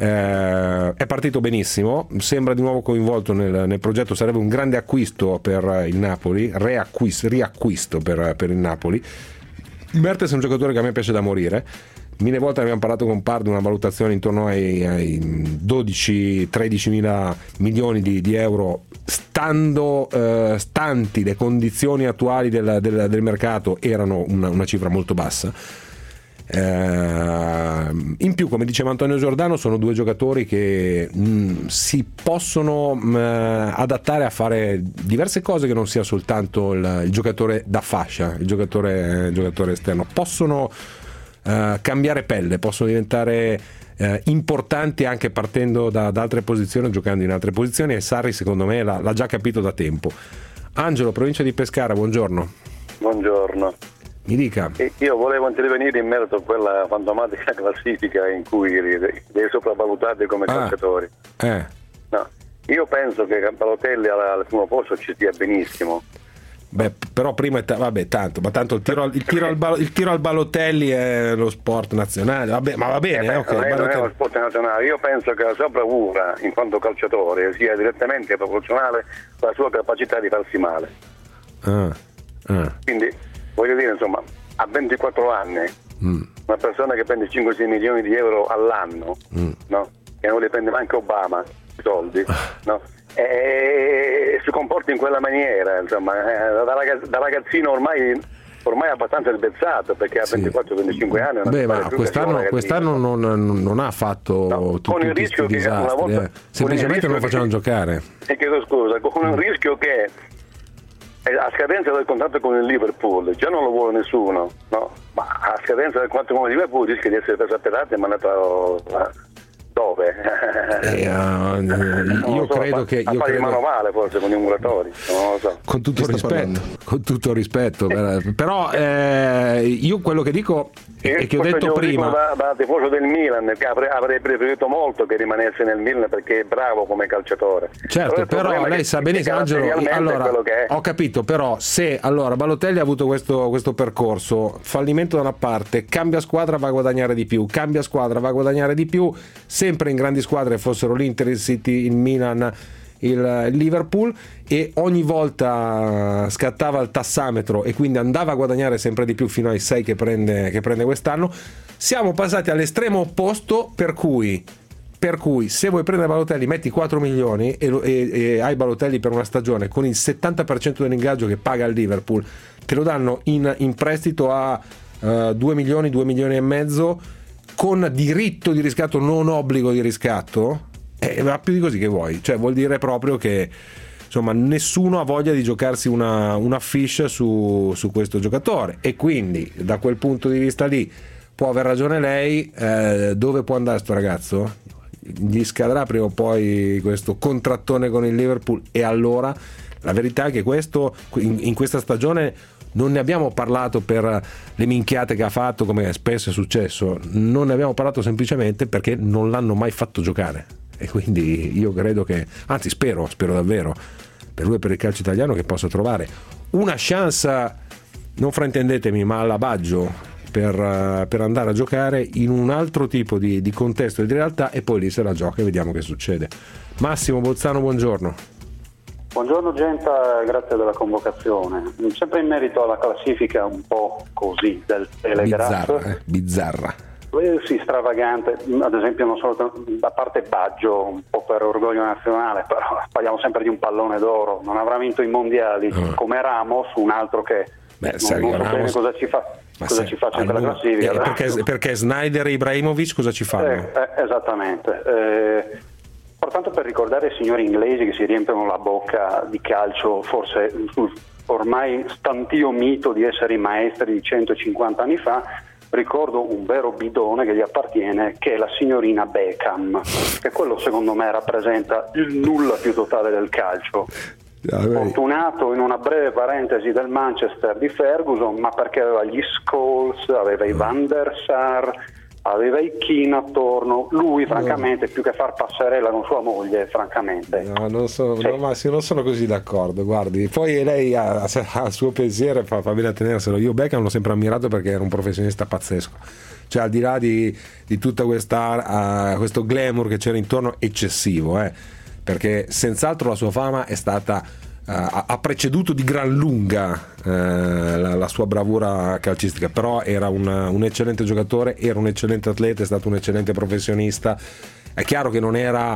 eh, è partito benissimo, sembra di nuovo coinvolto nel, nel progetto, sarebbe un grande acquisto per il Napoli, reacquisto, riacquisto per, per il Napoli. Mertens è un giocatore che a me piace da morire. Mille volte abbiamo parlato con Pardo, una valutazione intorno ai, ai dodici tredici mila milioni di, di euro, stando eh, stanti le condizioni attuali del, del, del mercato, erano una, una cifra molto bassa. Eh, in più, come diceva Antonio Giordano, sono due giocatori che mh, si possono mh, adattare a fare diverse cose, che non sia soltanto il, il giocatore da fascia, il giocatore, il giocatore esterno. Possono Uh, cambiare pelle, possono diventare uh, importanti anche partendo da, da altre posizioni, giocando in altre posizioni, e Sarri secondo me l'ha, l'ha già capito da tempo. Angelo, provincia di Pescara, buongiorno. Buongiorno. Mi dica. Io volevo intervenire in merito a quella fantomatica classifica in cui dei sopravvalutati come ah, calciatori. Eh. No, io penso che Balotelli al, al primo posto ci stia benissimo. Beh, però prima è ta- vabbè, tanto, ma tanto il tiro, al, il, tiro al bal- il tiro al Balotelli è lo sport nazionale, vabbè, ma va bene, eh beh, eh, okay, non, è, Balotelli... non è lo sport nazionale. Io penso che la sua bravura in quanto calciatore sia direttamente proporzionale alla sua capacità di farsi male. Ah, ah. Quindi voglio dire, insomma, a ventiquattro anni mm. una persona che prende cinque sei milioni di euro all'anno, mm. no? Che non li prende neanche Obama i soldi, no? E si comporta in quella maniera, insomma, da, ragaz- da ragazzino ormai ormai è abbastanza svezzato, perché a Sì. ventiquattro venticinque anni non Beh, si ma pare più quest'anno, che quest'anno non, non ha fatto No, tutti con il questi rischio che una disastri, volta- eh. semplicemente non lo con il facevano rischio giocare. E chiedo scusa, con un rischio che eh, a scadenza del contratto con il Liverpool già non lo vuole nessuno, no? Ma a scadenza del contratto con il Liverpool rischia di essere preso a pedate e mandato a- dove? Eh, uh, Non io lo so, credo a, che a io fare credo, mano male forse con gli emulatori, non lo so. con tutto il Chi sta rispetto, parlando? con tutto il rispetto, per- però eh, io quello che dico Io e che ho questo detto glielo prima, dico da, da tifoso del Milan, che avrei, avrei preferito molto che rimanesse nel Milan perché è bravo come calciatore. certo, il però problema è lei che- sa che benissimo, Angelo, caratterialmente è allora quello che è. ho capito, però se allora Balotelli ha avuto questo, questo percorso, fallimento da una parte, cambia squadra, va a guadagnare di più, cambia squadra, va a guadagnare di più, sempre in grandi squadre, fossero l'Inter, il City, il Milan, il, il Liverpool, e ogni volta scattava il tassametro e quindi andava a guadagnare sempre di più fino ai sei che prende, che prende quest'anno. Siamo passati all'estremo opposto, per cui per cui se vuoi prendere Balotelli metti quattro milioni e, lo- e- e hai Balotelli per una stagione con il settanta per cento dell'ingaggio che paga il Liverpool, te lo danno in, in prestito a uh, due milioni, due milioni e mezzo, con diritto di riscatto, non obbligo di riscatto. Eh, ma più di così che vuoi, cioè vuol dire proprio che insomma nessuno ha voglia di giocarsi una, una fish su, su questo giocatore, e quindi da quel punto di vista lì può aver ragione lei. Eh, dove può andare sto ragazzo? Gli scadrà prima o poi questo contrattone con il Liverpool, e allora la verità è che questo in, in questa stagione non ne abbiamo parlato per le minchiate che ha fatto, come spesso è successo, non ne abbiamo parlato semplicemente perché non l'hanno mai fatto giocare. E quindi io credo che, anzi spero, spero davvero per lui e per il calcio italiano, che possa trovare una chance, non fraintendetemi, ma alla Baggio, per, per andare a giocare in un altro tipo di, di contesto e di realtà, e poi lì se la gioca e vediamo che succede. Massimo Bolzano, buongiorno. Buongiorno Genta, grazie della convocazione. Sempre in merito alla classifica un po' così del Telegraph. Bizzarra, eh? Bizzarra. Eh, sì, stravagante, ad esempio non solo da parte Baggio, un po' per orgoglio nazionale, però parliamo sempre di un pallone d'oro, non avrà vinto i mondiali uh. come Ramos, un altro che Beh, non, Sergio non so bene Ramos, cosa ci fa, cosa se, ci faccia in allora, quella classifica. eh, perché, perché Snyder e Ibrahimovic cosa ci fanno? Eh, eh, esattamente. Eh, Pertanto, per ricordare i signori inglesi che si riempiono la bocca di calcio, forse sul ormai stantio mito di essere i maestri di centocinquanta anni fa, ricordo un vero bidone che gli appartiene, che è la signorina Beckham, che quello secondo me rappresenta il nulla più totale del calcio. Fortunato in una breve parentesi del Manchester di Ferguson, ma perché aveva gli Scholes, aveva i Van der Sar, aveva i Keane attorno. Lui francamente più che far passerella con sua moglie, francamente no, non sono, sì. no, Massimo, non sono così d'accordo, guardi, poi lei ha, ha il suo pensiero, fa, fa bene a tenerselo. Io Beckham l'ho sempre ammirato perché era un professionista pazzesco, cioè al di là di, di tutta questa uh, questo glamour che c'era intorno, eccessivo, eh, perché senz'altro la sua fama è stata uh, ha preceduto di gran lunga uh, la, la sua bravura calcistica, però era un, un eccellente giocatore, era un eccellente atleta, è stato un eccellente professionista. È chiaro che non era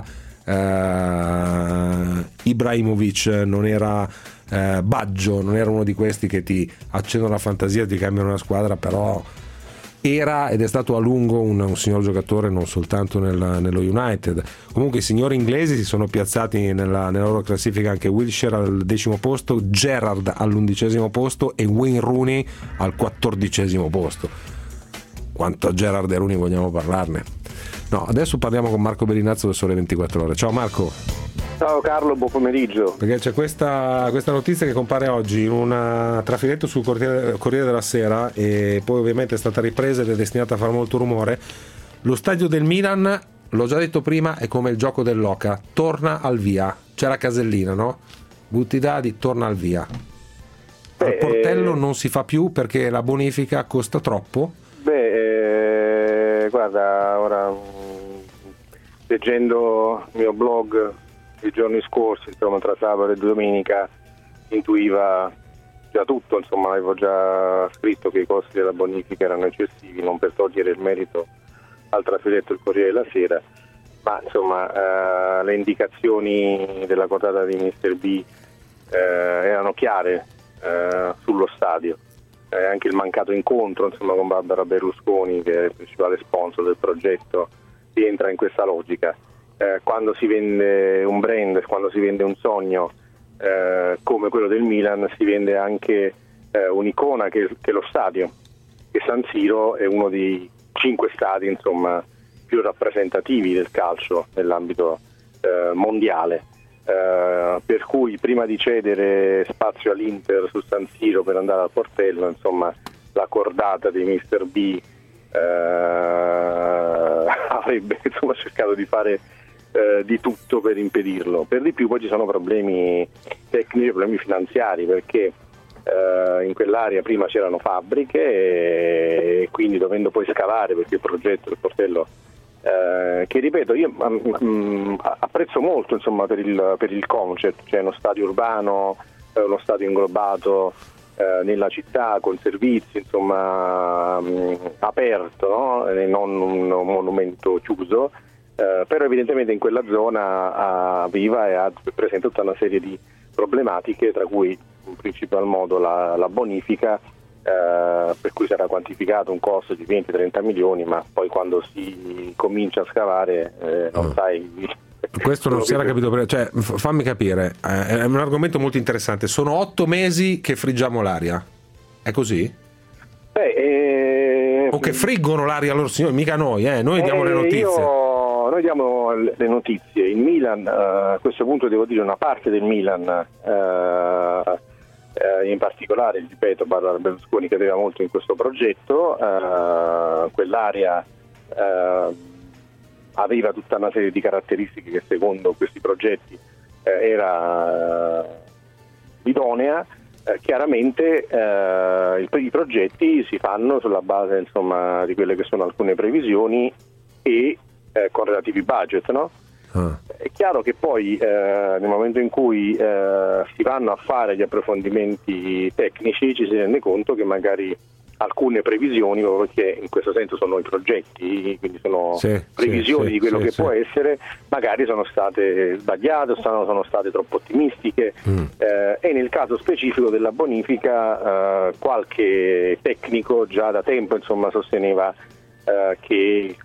uh, Ibrahimovic, non era uh, Baggio, non era uno di questi che ti accendono la fantasia e ti cambiano una squadra, però era ed è stato a lungo un, un signor giocatore, non soltanto nel, nello United. Comunque i signori inglesi si sono piazzati nella, nella loro classifica, anche Wilshere al decimo posto, Gerrard all'undicesimo posto e Wayne Rooney al quattordicesimo posto. Quanto a Gerrard e Rooney vogliamo parlarne? No, adesso parliamo con Marco Bellinazzo del Sole ventiquattro Ore. Ciao Marco. Ciao Carlo, buon pomeriggio. Perché c'è questa, questa notizia che compare oggi in un trafiletto sul Corriere, Corriere della Sera, e poi ovviamente è stata ripresa ed è destinata a fare molto rumore. Lo stadio del Milan, l'ho già detto prima, è come il gioco dell'oca, torna al via. C'è la casellina, no? Butti i dadi, torna al via. Al Beh, portello eh... non si fa più perché la bonifica costa troppo. Beh, eh, guarda, ora leggendo il mio blog i giorni scorsi, insomma, tra sabato e domenica, intuiva già tutto, insomma, avevo già scritto che i costi della bonifica erano eccessivi, non per togliere il merito al trafiletto il Corriere della Sera, ma insomma eh, le indicazioni della quotata di mister B eh, erano chiare eh, sullo stadio. eh, anche il mancato incontro insomma, con Barbara Berlusconi, che è il principale sponsor del progetto, rientra in questa logica. Eh, quando si vende un brand, quando si vende un sogno eh, come quello del Milan, si vende anche eh, un'icona che, che è lo stadio, che San Siro è uno dei cinque stadi insomma, più rappresentativi del calcio nell'ambito eh, mondiale. Uh, per cui prima di cedere spazio all'Inter su San Siro per andare al Portello, insomma la cordata di mister B uh, avrebbe insomma, cercato di fare uh, di tutto per impedirlo. Per di più poi ci sono problemi tecnici, problemi finanziari, perché uh, in quell'area prima c'erano fabbriche e quindi dovendo poi scavare, perché il progetto del Portello Eh, che ripeto io um, apprezzo molto insomma per il, per il concept, cioè uno stadio urbano, eh, uno stadio inglobato eh, nella città con servizi insomma um, aperto, no? E non un, un monumento chiuso, eh, però evidentemente in quella zona uh, viva e ha presenta tutta una serie di problematiche, tra cui in principal modo la, la bonifica, Uh, per cui sarà quantificato un costo di venti trenta milioni, ma poi quando si comincia a scavare eh, non mm. sai. Questo non si era capito prima, cioè fammi capire, eh, è un argomento molto interessante. Sono otto mesi che friggiamo l'aria, è così? Beh, eh, o che friggono l'aria loro signori, mica noi, eh, noi diamo eh, le notizie. Io, noi diamo le notizie. Il Milan, uh, a questo punto devo dire una parte del Milan. Uh, Eh, in particolare, ripeto, Barbara Berlusconi credeva molto in questo progetto, eh, quell'area eh, aveva tutta una serie di caratteristiche che secondo questi progetti eh, era eh, idonea. Eh, chiaramente eh, i, i progetti si fanno sulla base insomma, di quelle che sono alcune previsioni e eh, con relativi budget, no? Ah. È chiaro che poi eh, nel momento in cui eh, si vanno a fare gli approfondimenti tecnici ci si rende conto che magari alcune previsioni, perché in questo senso sono i progetti, quindi sono sì, previsioni sì, di quello sì, che sì. può essere, magari sono state sbagliate, sono, sono state troppo ottimistiche mm. eh, e nel caso specifico della bonifica eh, qualche tecnico già da tempo insomma sosteneva Uh, che il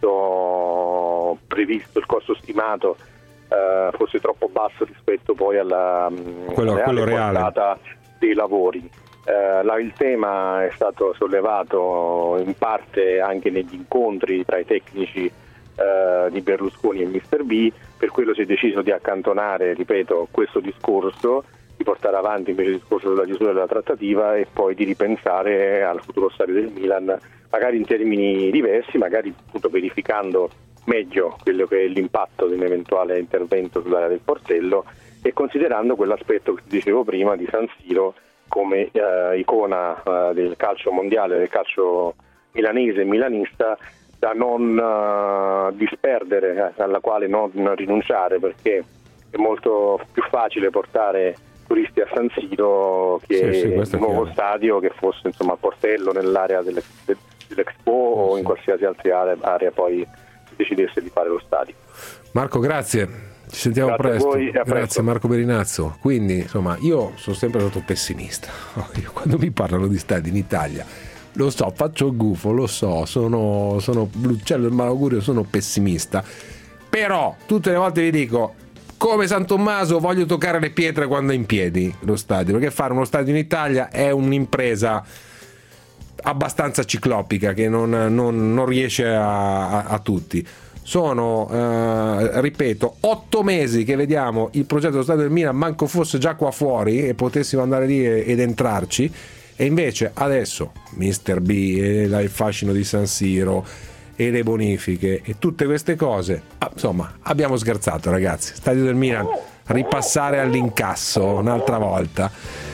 costo previsto, il costo stimato uh, fosse troppo basso rispetto poi alla quello, reale quello reale. portata dei lavori. Uh, là il tema è stato sollevato in parte anche negli incontri tra i tecnici uh, di Berlusconi e mister B, per quello si è deciso di accantonare, ripeto, questo discorso, di portare avanti invece il discorso della chiusura della trattativa e poi di ripensare al futuro stadio del Milan, magari in termini diversi, magari appunto verificando meglio quello che è l'impatto di un eventuale intervento sull'area del Portello e considerando quell'aspetto che dicevo prima di San Siro come eh, icona eh, del calcio mondiale, del calcio milanese e milanista, da non uh, disperdere, eh, alla quale non, non rinunciare, perché è molto più facile portare turisti a San Siro che sì, sì, un nuovo chiaro. stadio che fosse insomma a Portello nell'area delle, dell'Expo o sì. in qualsiasi altra area, area poi si decidesse di fare lo stadio. Marco, grazie, ci sentiamo grazie presto. A voi, a grazie presto. Marco Berinazzo. Quindi insomma io sono sempre stato pessimista. Io, quando mi parlano di stadi in Italia, lo so, faccio il gufo, lo so, sono, sono l'uccello del malaugurio, sono pessimista, però tutte le volte vi dico, come San Tommaso voglio toccare le pietre quando è in piedi lo stadio, perché fare uno stadio in Italia è un'impresa abbastanza ciclopica che non, non, non riesce a, a, a tutti. Sono eh, ripeto otto mesi che vediamo il progetto dello stadio del Milan, manco fosse già qua fuori e potessimo andare lì ed entrarci, e invece adesso mister B e il fascino di San Siro e le bonifiche e tutte queste cose, ah, insomma abbiamo scherzato ragazzi. Stadio del Milan, ripassare all'incasso un'altra volta.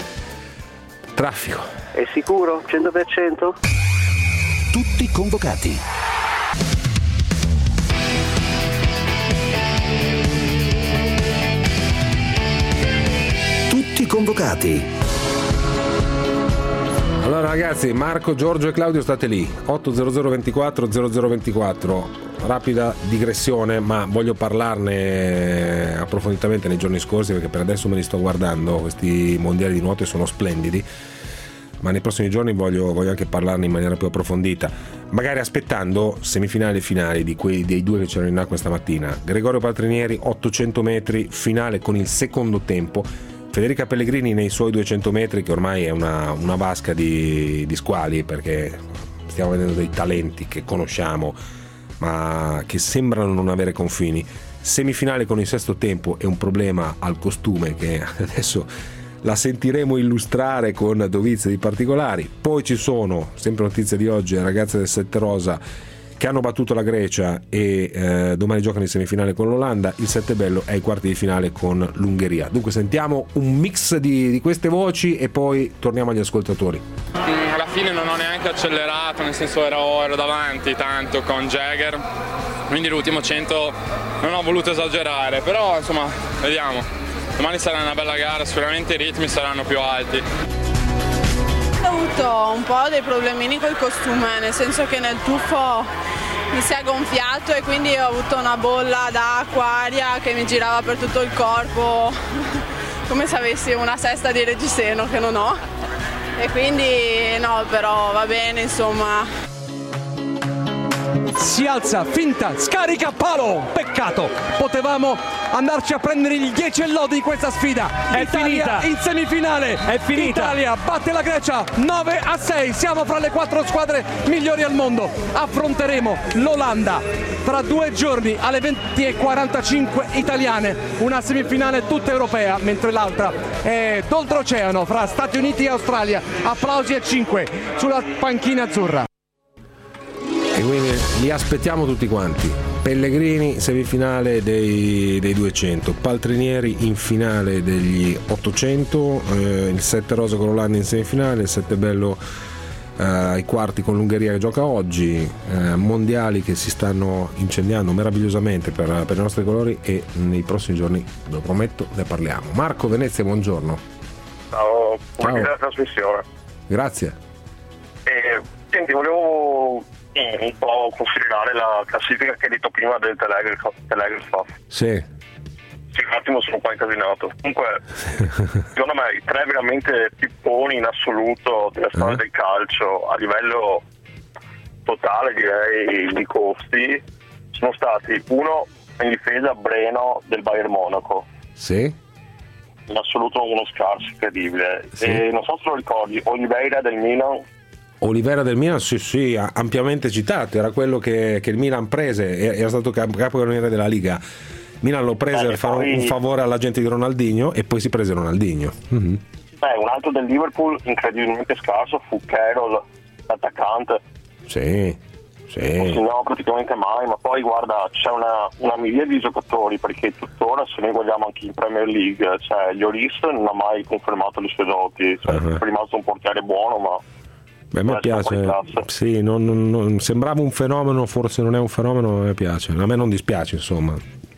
Traffico è sicuro cento per cento? Tutti convocati. Tutti convocati. Allora ragazzi, Marco, Giorgio e Claudio state lì, otto zero zero ventiquattro zero zero ventiquattro. Rapida digressione, ma voglio parlarne approfonditamente nei giorni scorsi, perché per adesso me li sto guardando, questi mondiali di nuoto sono splendidi. ma nei prossimi giorni voglio, voglio anche parlarne in maniera più approfondita, magari aspettando semifinali e finali di quei, dei due che c'erano in acqua stamattina. Gregorio Paltrinieri ottocento metri, finale con il secondo tempo. Federica Pellegrini nei suoi duecento metri, che ormai è una, una vasca di, di squali, perché stiamo vedendo dei talenti che conosciamo ma che sembrano non avere confini. Semifinale con il sesto tempo e un problema al costume che adesso la sentiremo illustrare con dovizia di particolari. Poi ci sono, sempre notizia di oggi, le ragazze del Sette Rosa che hanno battuto la Grecia e eh, domani giocano in semifinale con l'Olanda. Il Sette Bello è ai quarti di finale con l'Ungheria. Dunque sentiamo un mix di, di queste voci e poi torniamo agli ascoltatori. Mm, alla fine non ho neanche accelerato, nel senso ero, ero davanti tanto con Jagger, quindi l'ultimo cento non ho voluto esagerare, però insomma vediamo, domani sarà una bella gara, sicuramente i ritmi saranno più alti. Ho avuto un po' dei problemini col costume, nel senso che nel tuffo mi si è gonfiato e quindi ho avuto una bolla d'acqua, aria che mi girava per tutto il corpo, come se avessi una sesta di reggiseno che non ho, e quindi no, però va bene, insomma. Si alza, finta, scarica, palo, peccato, potevamo andarci a prendere il dieci e lode di questa sfida. È Italia finita in semifinale, è finita. Italia batte la Grecia nove a sei, siamo fra le quattro squadre migliori al mondo. Affronteremo l'Olanda tra due giorni alle venti e quarantacinque italiane, una semifinale tutta europea, mentre l'altra è d'oltreoceano fra Stati Uniti e Australia. Applausi a cinque sulla panchina azzurra. E quindi li aspettiamo tutti quanti. Pellegrini semifinale dei, dei duecento, Paltrinieri in finale degli ottocento, eh, il Sette Rosa con l'Olanda in semifinale, il Sette Bello eh, ai quarti con l'Ungheria che gioca oggi, eh, mondiali che si stanno incendiando meravigliosamente per, per i nostri colori, e nei prossimi giorni, ve lo prometto, ne parliamo. Marco Venezia, buongiorno. Ciao, Ciao. buona trasmissione. Grazie. Eh, senti, volevo un po' considerare la classifica che hai detto prima del Telegraph. Telegraph. Sì. Sì, un attimo sono un po' incasinato. Comunque, secondo me i tre veramente pipponi in assoluto della storia eh? del calcio a livello totale, direi, di costi, sono stati uno in difesa Breno del Bayern Monaco. Sì. In assoluto uno scarso incredibile. Sì. E non so se lo ricordi, Oliveira del Milan. Olivera del Milan, sì, sì, ampiamente citato, era quello che, che il Milan prese, era stato capocannoniere della Liga. Milan lo prese eh, per fare poi un favore alla gente di Ronaldinho e poi si prese Ronaldinho. Mm-hmm. Beh, un altro del Liverpool incredibilmente scarso fu Carroll, l'attaccante. Sì, sì. Non segnava praticamente mai, ma poi guarda, c'è una, una miriade di giocatori, perché tuttora, se noi guardiamo anche in Premier League, cioè Lloris non ha mai confermato le sue doti, cioè, uh-huh. è rimasto un portiere buono, ma beh, a me piace, sì, non, non, non, sembrava un fenomeno, forse non è un fenomeno, ma a me piace, a me non dispiace, insomma.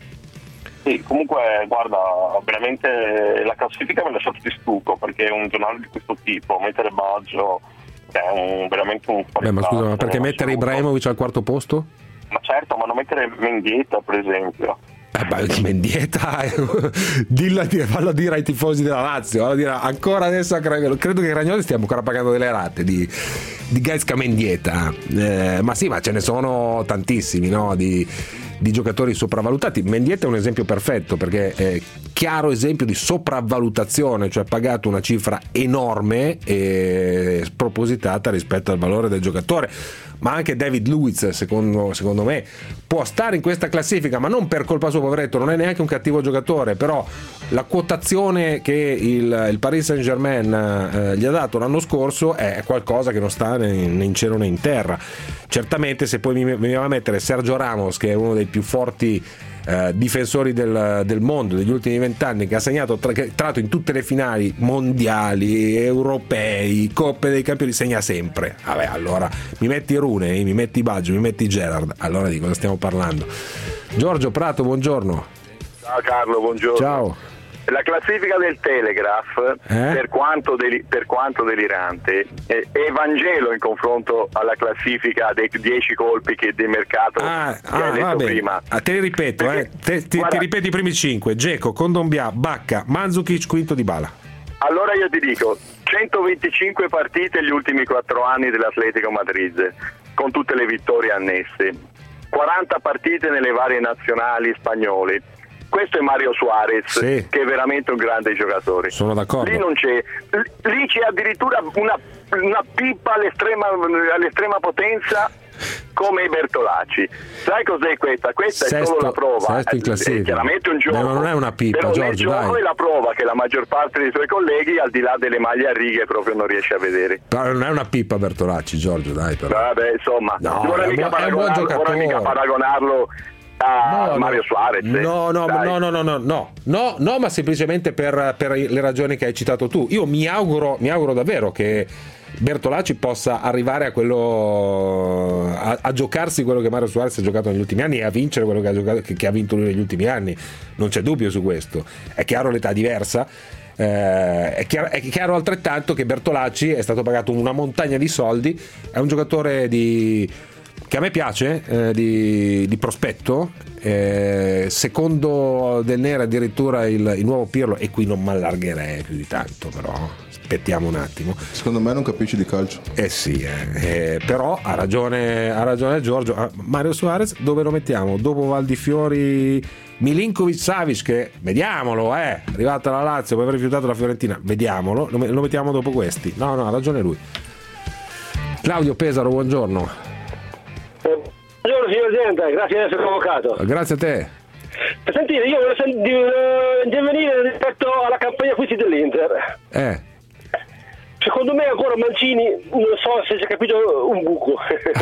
Sì, comunque guarda, veramente la classifica mi ha lasciato di stucco, perché un giornale di questo tipo, mettere Baggio, è un, veramente un Beh, ma scusa, ma perché mettere Ibrahimovic al quarto posto? Ma certo, ma non mettere Mendieta, per esempio. Eh beh, Mendieta, dillo, fallo dire ai tifosi della Lazio, fallo dire ancora adesso, credo che Ragnoli stiamo ancora pagando delle rate di, di Gaisca Mendieta, eh, ma sì, ma ce ne sono tantissimi, no? Di, di giocatori sopravvalutati. Mendieta è un esempio perfetto, perché è chiaro esempio di sopravvalutazione, cioè ha pagato una cifra enorme e spropositata rispetto al valore del giocatore. Ma anche David Luiz, secondo, secondo me, può stare in questa classifica, ma non per colpa sua, poveretto, non è neanche un cattivo giocatore, però la quotazione che il, il Paris Saint-Germain eh, gli ha dato l'anno scorso è qualcosa che non sta né, né in cielo né in terra. Certamente se poi mi veniva a mettere Sergio Ramos, che è uno dei più forti eh, difensori del, del mondo degli ultimi vent'anni, che ha segnato tra, tra l'altro in tutte le finali mondiali, europei, Coppe dei Campioni, segna sempre. Vabbè, allora mi metti Rooney, mi metti Baggio, mi metti Gerrard, allora di cosa stiamo parlando? Giorgio Prato, buongiorno. Ciao Carlo, buongiorno. Ciao. La classifica del Telegraph, eh? per, quanto deli- per quanto delirante, è, è Vangelo in confronto alla classifica dei dieci colpi che del mercato ah, che hai ah, detto vabbè. prima. Ah, te li ripeto, eh. te, ti, ti ripeti i primi cinque: Dzeko, Kondogbia, Bacca, Mandzukic, quinto Dybala. Allora io ti dico, centoventicinque partite gli ultimi quattro anni dell'Atletico Madrid, con tutte le vittorie annesse, quaranta partite nelle varie nazionali spagnole. Questo è Mario Suarez, sì, che è veramente un grande giocatore. Sono d'accordo. Lì non c'è, lì c'è addirittura una, una pippa all'estrema, all'estrema potenza come Bertolacci. Sai cos'è questa? Questa sesto, è solo la prova. Sesto in classifica. È chiaramente un gioco. Ma non è una pippa, però Giorgio, nel gioco dai. è la prova che la maggior parte dei suoi colleghi, al di là delle maglie a righe, proprio non riesce a vedere. Però non è una pippa Bertolacci, Giorgio, dai, però. Vabbè, insomma, no, non vorrei è, mica un, è un buon giocatore. vorrei mica paragonarlo a no, Mario no, Suarez. No, no, dai. no, no, no, no, no, no, no, ma semplicemente per, per le ragioni che hai citato tu. Io mi auguro, mi auguro davvero che Bertolacci possa arrivare a quello a, a giocarsi quello che Mario Suarez ha giocato negli ultimi anni e a vincere quello che ha, giocato, che, che ha vinto lui negli ultimi anni. Non c'è dubbio su questo. È chiaro l'età diversa. Eh, è, chiaro, è chiaro altrettanto che Bertolacci è stato pagato una montagna di soldi. È un giocatore di che a me piace, eh, di, di prospetto, eh, secondo Del Nera addirittura il, il nuovo Pirlo, e qui non mi allargherei più di tanto, però aspettiamo un attimo. Secondo me non capisci di calcio. Eh sì, eh, eh, però ha ragione, ha ragione Giorgio. Ah, Mario Suarez dove lo mettiamo? Dopo Valdifiori, Milinkovic, Savic, che vediamolo, eh, arrivata la Lazio, poi aver rifiutato la Fiorentina, vediamolo, lo, lo mettiamo dopo questi. No, no, ha ragione lui. Claudio Pesaro, buongiorno. Buongiorno signor Presidente, grazie di essere convocato. Grazie a te. Sentite, io volevo sen- di, uh, intervenire rispetto alla campagna acquisti dell'Inter. Eh. Secondo me ancora Mancini non so se si è capito un buco.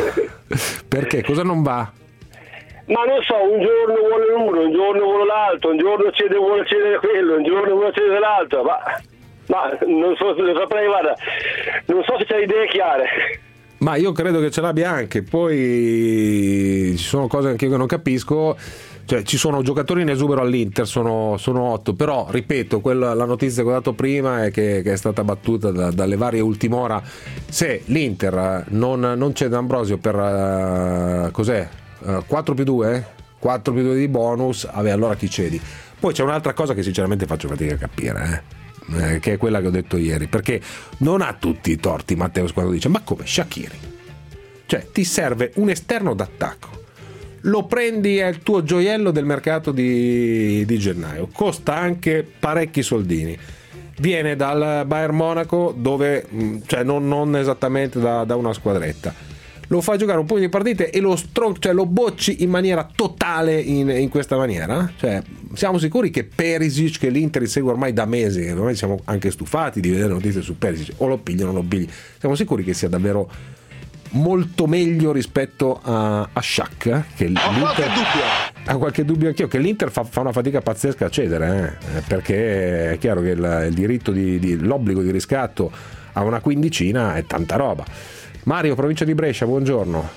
Perché? Cosa non va? Ma non so, un giorno vuole l'uno, un giorno vuole l'altro, un giorno cede, vuole cedere quello, un giorno vuole cedere l'altro, ma, ma non so, non saprei, guarda, non so se c'è idee chiare. Ma io credo che ce l'abbia anche, poi ci sono cose anche io che non capisco, cioè ci sono giocatori in esubero all'Inter, sono, sono otto, però ripeto, quella, la notizia che ho dato prima è che, che è stata battuta da, dalle varie ultim'ora. Se l'Inter non, non c'è D'Ambrosio per uh, cos'è? Uh, quattro più due? quattro più due di bonus, vabbè, allora chi cedi? Poi c'è un'altra cosa che sinceramente faccio fatica a capire, eh. Eh, che è quella che ho detto ieri, perché non ha tutti i torti Matteus quando dice ma come Shaqiri, cioè ti serve un esterno d'attacco, lo prendi, è il tuo gioiello del mercato di, di gennaio, costa anche parecchi soldini, viene dal Bayern Monaco dove cioè non, non esattamente da, da una squadretta, lo fai giocare un po' di partite e lo, stro- cioè lo bocci in maniera totale in, in questa maniera, cioè siamo sicuri che Perisic, che l'Inter segue ormai da mesi, che ormai siamo anche stufati di vedere notizie su Perisic, o lo pigliano o lo pigli, siamo sicuri che sia davvero molto meglio rispetto a, a Shaq, eh? Che ho qualche dubbio ha qualche dubbio anch'io che l'Inter fa, fa una fatica pazzesca a cedere, eh? Perché è chiaro che il, il diritto di, di l'obbligo di riscatto a una quindicina è tanta roba. Mario, provincia di Brescia, buongiorno.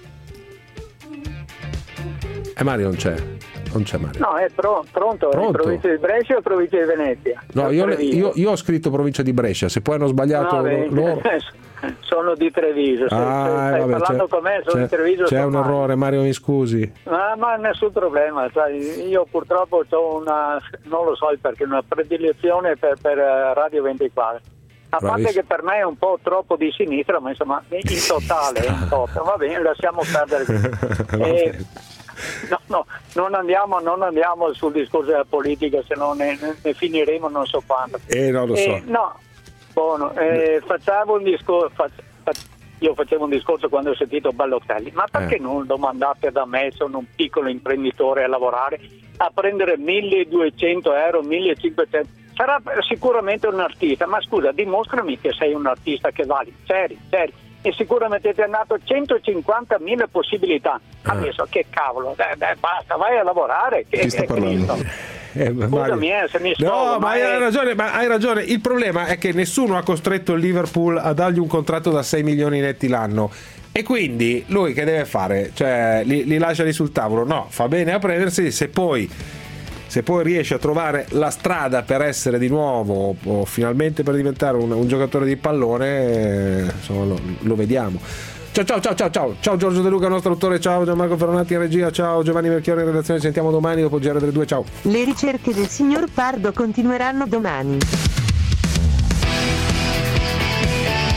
E eh, Mario non c'è. Non c'è Mario. No, è pro- pronto, pronto. È provincia di Brescia o provincia di Venezia? No, io, io, io ho scritto provincia di Brescia, se poi hanno sbagliato no, loro. Sono di Treviso, se ah, stai vabbè, parlando con me sono di Treviso. C'è un male. errore, Mario, mi scusi. Ma, ma nessun problema, sai, io purtroppo ho una, non lo so perché, una predilezione per, per Radio ventiquattro. A parte Bravissimo. Che per me è un po' troppo di sinistra, ma insomma in totale, in totale. Va bene, lasciamo perdere. e, no, no, non andiamo, non andiamo sul discorso della politica, se no ne, ne finiremo non so quando. Eh, non lo so. Eh, no, buono, eh, facciamo un discorso, fac, fac, io facevo un discorso quando ho sentito Ballotelli, ma perché eh. non domandate da me, sono un piccolo imprenditore a lavorare, a prendere milleduecento euro, millecinquecento. Sarà sicuramente un artista, ma scusa, dimostrami che sei un artista che vali, seri, seri. E sicuramente ti hanno dato centocinquantamila possibilità. Adesso ah. che cavolo, dai, dai, basta, vai a lavorare. Che, Chi sta che parlando? Eh, Scusami, eh, se mi sfogo, no, ma hai è... ragione, ma hai ragione. Il problema è che nessuno ha costretto il Liverpool a dargli un contratto da sei milioni netti l'anno. E quindi lui che deve fare? Cioè, li, li lascia lì sul tavolo? No, fa bene a prendersi, se poi se poi riesce a trovare la strada per essere di nuovo o, o finalmente per diventare un, un giocatore di pallone, eh, insomma lo, lo vediamo. Ciao ciao ciao ciao ciao ciao Giorgio De Luca, nostro autore, ciao Gianmarco Ferronati in regia, ciao Giovanni Melchiorri in redazione, ci sentiamo domani dopo G R due, ciao. Le ricerche del signor Pardo continueranno domani.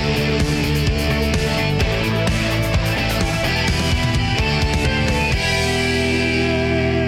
me.